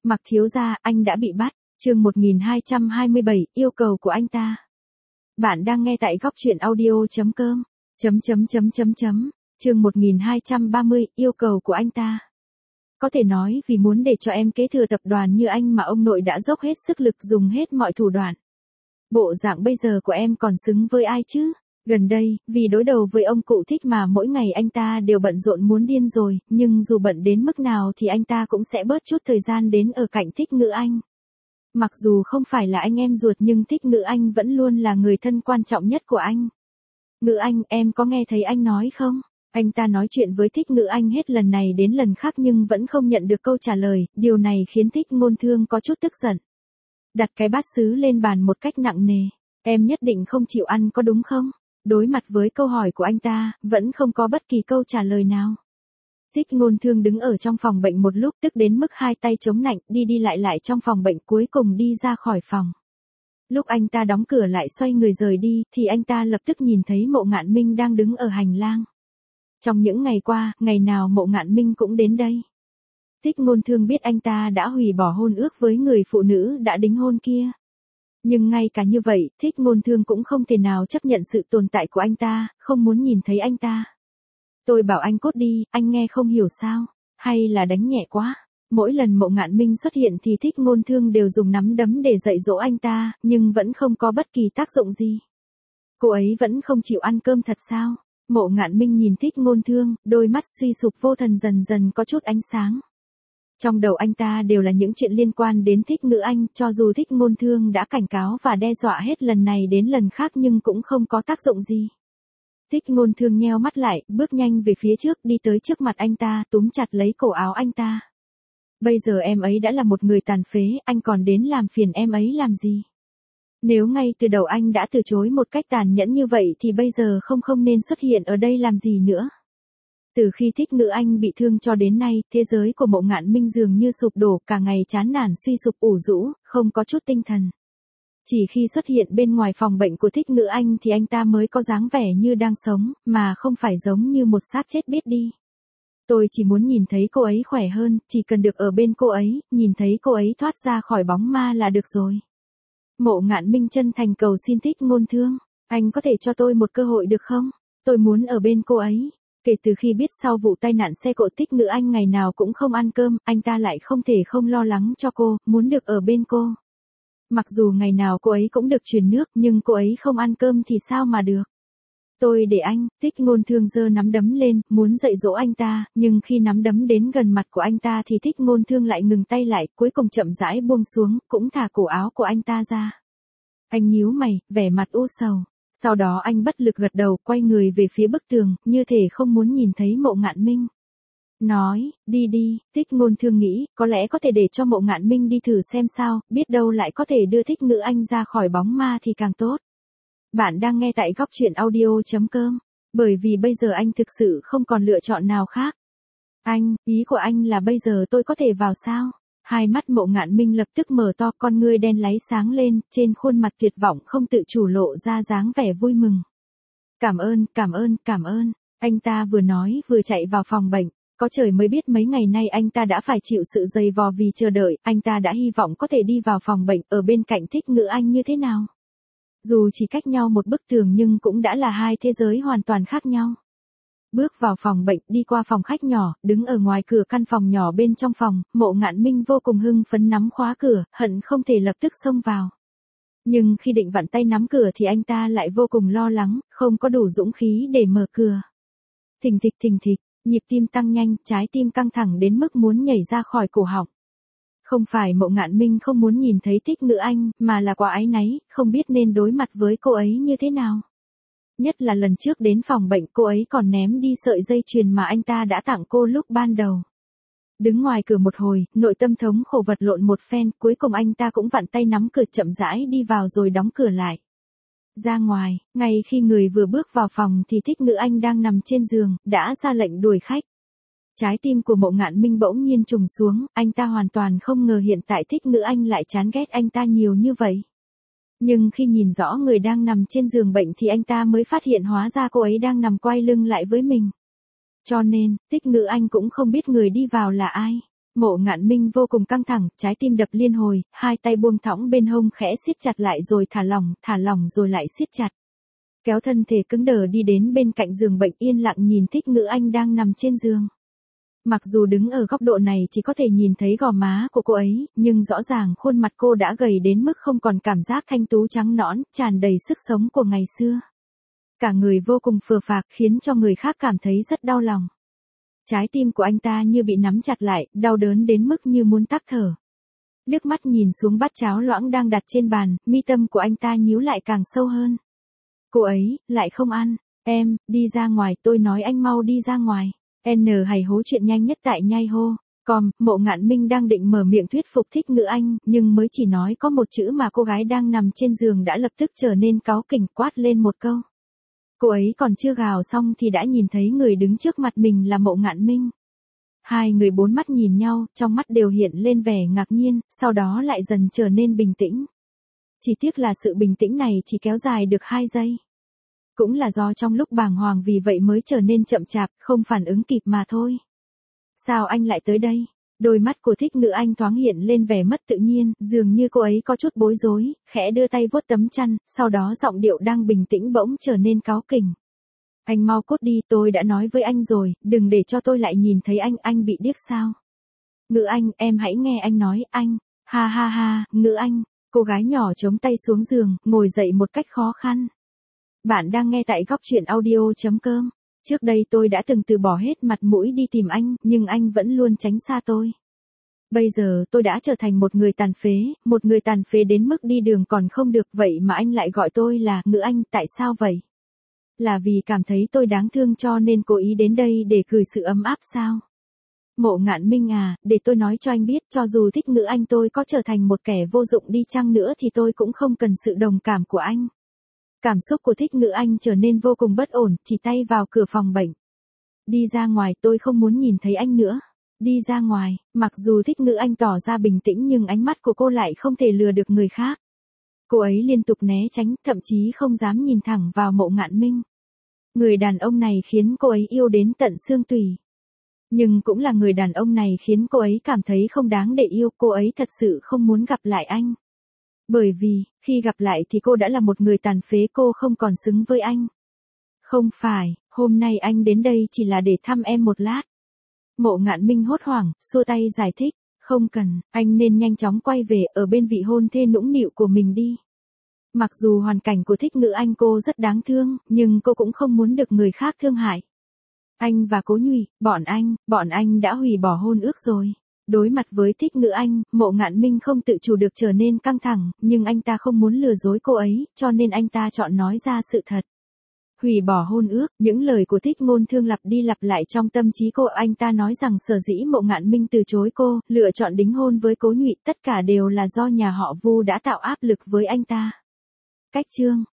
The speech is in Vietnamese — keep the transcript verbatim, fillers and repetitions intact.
Mặc thiếu gia, anh đã bị bắt. Chương một nghìn hai trăm hai mươi bảy, yêu cầu của anh ta. Bạn đang nghe tại góc truyện audio chấm com. Chấm chấm chấm chấm chấm. Chương một nghìn hai trăm ba mươi, yêu cầu của anh ta. Có thể nói vì muốn để cho em kế thừa tập đoàn như anh mà ông nội đã dốc hết sức lực, dùng hết mọi thủ đoạn. Bộ dạng bây giờ của em còn xứng với ai chứ? Gần đây, vì đối đầu với ông cụ Thích mà mỗi ngày anh ta đều bận rộn muốn điên rồi, nhưng dù bận đến mức nào thì anh ta cũng sẽ bớt chút thời gian đến ở cạnh Thích Ngữ Anh. Mặc dù không phải là anh em ruột nhưng Thích Ngữ Anh vẫn luôn là người thân quan trọng nhất của anh. Ngữ Anh, em có nghe thấy anh nói không? Anh ta nói chuyện với Thích Ngữ Anh hết lần này đến lần khác nhưng vẫn không nhận được câu trả lời, điều này khiến Thích Ngôn Thương có chút tức giận. Đặt cái bát sứ lên bàn một cách nặng nề. Em nhất định không chịu ăn có đúng không? Đối mặt với câu hỏi của anh ta, vẫn không có bất kỳ câu trả lời nào. Thích Ngôn Thương đứng ở trong phòng bệnh một lúc, tức đến mức hai tay chống nạnh, đi đi lại lại trong phòng bệnh, cuối cùng đi ra khỏi phòng. Lúc anh ta đóng cửa lại xoay người rời đi, thì anh ta lập tức nhìn thấy Mộ Ngạn Minh đang đứng ở hành lang. Trong những ngày qua, ngày nào Mộ Ngạn Minh cũng đến đây. Thích Ngôn Thương biết anh ta đã hủy bỏ hôn ước với người phụ nữ đã đính hôn kia. Nhưng ngay cả như vậy, Thích Ngôn Thương cũng không thể nào chấp nhận sự tồn tại của anh ta, không muốn nhìn thấy anh ta. Tôi bảo anh cút đi, anh nghe không hiểu sao? Hay là đánh nhẹ quá? Mỗi lần Mộ Ngạn Minh xuất hiện thì Thích Ngôn Thương đều dùng nắm đấm để dạy dỗ anh ta, nhưng vẫn không có bất kỳ tác dụng gì. Cô ấy vẫn không chịu ăn cơm thật sao? Mộ Ngạn Minh nhìn Thích Ngôn Thương, đôi mắt suy sụp vô thần dần dần có chút ánh sáng. Trong đầu anh ta đều là những chuyện liên quan đến Thích Ngữ Anh, cho dù Thích Ngôn Thương đã cảnh cáo và đe dọa hết lần này đến lần khác nhưng cũng không có tác dụng gì. Thích Ngôn Thương nheo mắt lại, bước nhanh về phía trước, đi tới trước mặt anh ta, túm chặt lấy cổ áo anh ta. Bây giờ em ấy đã là một người tàn phế, anh còn đến làm phiền em ấy làm gì? Nếu ngay từ đầu anh đã từ chối một cách tàn nhẫn như vậy thì bây giờ không không nên xuất hiện ở đây làm gì nữa. Từ khi Thích Ngữ Anh bị thương cho đến nay, thế giới của Mộ Ngạn Minh dường như sụp đổ, cả ngày chán nản suy sụp ủ rũ, không có chút tinh thần. Chỉ khi xuất hiện bên ngoài phòng bệnh của Thích Ngữ Anh thì anh ta mới có dáng vẻ như đang sống, mà không phải giống như một xác chết biết đi. Tôi chỉ muốn nhìn thấy cô ấy khỏe hơn, chỉ cần được ở bên cô ấy, nhìn thấy cô ấy thoát ra khỏi bóng ma là được rồi. Mộ Ngạn Minh chân thành cầu xin Thích Ngôn Thương, anh có thể cho tôi một cơ hội được không? Tôi muốn ở bên cô ấy. Kể từ khi biết sau vụ tai nạn xe cộ Thích Ngữ Anh ngày nào cũng không ăn cơm, anh ta lại không thể không lo lắng cho cô, muốn được ở bên cô. Mặc dù ngày nào cô ấy cũng được truyền nước, nhưng cô ấy không ăn cơm thì sao mà được. Tôi để anh. Thích Ngôn Thương giơ nắm đấm lên, muốn dạy dỗ anh ta, nhưng khi nắm đấm đến gần mặt của anh ta thì Thích Ngôn Thương lại ngừng tay lại, cuối cùng chậm rãi buông xuống, cũng thả cổ áo của anh ta ra. Anh nhíu mày, vẻ mặt u sầu. Sau đó anh bất lực gật đầu, quay người về phía bức tường, như thể không muốn nhìn thấy Mộ Ngạn Minh. Nói, đi đi. Thích Ngôn Thương nghĩ, có lẽ có thể để cho Mộ Ngạn Minh đi thử xem sao, biết đâu lại có thể đưa Thích Ngữ Anh ra khỏi bóng ma thì càng tốt. Bạn đang nghe tại góc truyện audio chấm com, bởi vì bây giờ anh thực sự không còn lựa chọn nào khác. Anh, ý của anh là bây giờ tôi có thể vào sao? Hai mắt Mộ Ngạn Minh lập tức mở to, con ngươi đen láy sáng lên, trên khuôn mặt tuyệt vọng không tự chủ lộ ra dáng vẻ vui mừng. Cảm ơn, cảm ơn, cảm ơn. Anh ta vừa nói vừa chạy vào phòng bệnh. Có trời mới biết mấy ngày nay anh ta đã phải chịu sự dày vò vì chờ đợi, anh ta đã hy vọng có thể đi vào phòng bệnh ở bên cạnh Thích Ngữ Anh như thế nào. Dù chỉ cách nhau một bức tường nhưng cũng đã là hai thế giới hoàn toàn khác nhau. Bước vào phòng bệnh, đi qua phòng khách nhỏ, đứng ở ngoài cửa căn phòng nhỏ bên trong phòng, Mộ Ngạn Minh vô cùng hưng phấn nắm khóa cửa, hận không thể lập tức xông vào. Nhưng khi định vặn tay nắm cửa thì anh ta lại vô cùng lo lắng, không có đủ dũng khí để mở cửa. Thình thịch thình thịch, nhịp tim tăng nhanh, trái tim căng thẳng đến mức muốn nhảy ra khỏi cổ họng. Không phải Mộ Ngạn Minh không muốn nhìn thấy Thích Ngữ Anh, mà là quá áy náy, không biết nên đối mặt với cô ấy như thế nào. Nhất là lần trước đến phòng bệnh cô ấy còn ném đi sợi dây chuyền mà anh ta đã tặng cô lúc ban đầu. Đứng ngoài cửa một hồi, nội tâm thống khổ vật lộn một phen, cuối cùng anh ta cũng vặn tay nắm cửa chậm rãi đi vào rồi đóng cửa lại. Ra ngoài, ngay khi người vừa bước vào phòng thì Thích Ngữ Anh đang nằm trên giường, đã ra lệnh đuổi khách. Trái tim của Mộ Ngạn Minh bỗng nhiên trùng xuống, anh ta hoàn toàn không ngờ hiện tại Thích Ngữ Anh lại chán ghét anh ta nhiều như vậy. Nhưng khi nhìn rõ người đang nằm trên giường bệnh thì anh ta mới phát hiện hóa ra cô ấy đang nằm quay lưng lại với mình. Cho nên, Thích Ngữ Anh cũng không biết người đi vào là ai. Mộ Ngạn Minh vô cùng căng thẳng, trái tim đập liên hồi, hai tay buông thõng bên hông khẽ siết chặt lại rồi thả lỏng, thả lỏng rồi lại siết chặt. Kéo thân thể cứng đờ đi đến bên cạnh giường bệnh yên lặng nhìn Thích Ngữ Anh đang nằm trên giường. Mặc dù đứng ở góc độ này chỉ có thể nhìn thấy gò má của cô ấy, nhưng rõ ràng khuôn mặt cô đã gầy đến mức không còn cảm giác thanh tú trắng nõn, tràn đầy sức sống của ngày xưa. Cả người vô cùng phờ phạc khiến cho người khác cảm thấy rất đau lòng. Trái tim của anh ta như bị nắm chặt lại, đau đớn đến mức như muốn tắc thở. Liếc mắt nhìn xuống bát cháo loãng đang đặt trên bàn, mi tâm của anh ta nhíu lại càng sâu hơn. Cô ấy, lại không ăn. Em, đi ra ngoài, tôi nói anh mau đi ra ngoài. N hày hố chuyện nhanh nhất tại nhai hô. Com, Mộ Ngạn Minh đang định mở miệng thuyết phục Thích Ngữ Anh, nhưng mới chỉ nói có một chữ mà cô gái đang nằm trên giường đã lập tức trở nên cáu kỉnh quát lên một câu. Cô ấy còn chưa gào xong thì đã nhìn thấy người đứng trước mặt mình là Mộ Ngạn Minh. Hai người bốn mắt nhìn nhau, trong mắt đều hiện lên vẻ ngạc nhiên, sau đó lại dần trở nên bình tĩnh. Chỉ tiếc là sự bình tĩnh này chỉ kéo dài được hai giây. Cũng là do trong lúc bàng hoàng vì vậy mới trở nên chậm chạp, không phản ứng kịp mà thôi. Sao anh lại tới đây? Đôi mắt của Thích Ngữ Anh thoáng hiện lên vẻ mất tự nhiên, dường như cô ấy có chút bối rối, khẽ đưa tay vuốt tấm chăn, sau đó giọng điệu đang bình tĩnh bỗng trở nên cáu kỉnh. Anh mau cút đi, tôi đã nói với anh rồi, đừng để cho tôi lại nhìn thấy anh, anh bị điếc sao? Ngữ Anh, em hãy nghe anh nói, anh, ha ha ha, Ngữ Anh, cô gái nhỏ chống tay xuống giường, ngồi dậy một cách khó khăn. Bạn đang nghe tại góc truyện audio chấm com. Trước đây tôi đã từng từ bỏ hết mặt mũi đi tìm anh, nhưng anh vẫn luôn tránh xa tôi. Bây giờ tôi đã trở thành một người tàn phế, một người tàn phế đến mức đi đường còn không được, vậy mà anh lại gọi tôi là Ngữ Anh, tại sao vậy? Là vì cảm thấy tôi đáng thương cho nên cố ý đến đây để gửi sự ấm áp sao? Mộ Ngạn Minh à, để tôi nói cho anh biết, cho dù Thích Ngữ Anh tôi có trở thành một kẻ vô dụng đi chăng nữa thì tôi cũng không cần sự đồng cảm của anh. Cảm xúc của Thích Ngữ Anh trở nên vô cùng bất ổn, chỉ tay vào cửa phòng bệnh. Đi ra ngoài, tôi không muốn nhìn thấy anh nữa. Đi ra ngoài, mặc dù Thích Ngữ Anh tỏ ra bình tĩnh nhưng ánh mắt của cô lại không thể lừa được người khác. Cô ấy liên tục né tránh, thậm chí không dám nhìn thẳng vào Mộ Ngạn Minh. Người đàn ông này khiến cô ấy yêu đến tận xương tủy. Nhưng cũng là người đàn ông này khiến cô ấy cảm thấy không đáng để yêu, cô ấy thật sự không muốn gặp lại anh. Bởi vì, khi gặp lại thì cô đã là một người tàn phế, cô không còn xứng với anh. Không phải, hôm nay anh đến đây chỉ là để thăm em một lát. Mộ Ngạn Minh hốt hoảng, xua tay giải thích, không cần, anh nên nhanh chóng quay về ở bên vị hôn thê nũng nịu của mình đi. Mặc dù hoàn cảnh của Thích Ngữ Anh cô rất đáng thương, nhưng cô cũng không muốn được người khác thương hại. Anh và Cố Nhụy, bọn anh, bọn anh đã hủy bỏ hôn ước rồi. Đối mặt với Thích Ngữ Anh, Mộ Ngạn Minh không tự chủ được trở nên căng thẳng, nhưng anh ta không muốn lừa dối cô ấy, cho nên anh ta chọn nói ra sự thật. Hủy bỏ hôn ước, những lời của Thích Ngôn Thương lặp đi lặp lại trong tâm trí cô, anh ta nói rằng sở dĩ Mộ Ngạn Minh từ chối cô, lựa chọn đính hôn với Cố Nhụy, tất cả đều là do nhà họ Vu đã tạo áp lực với anh ta. Cách chương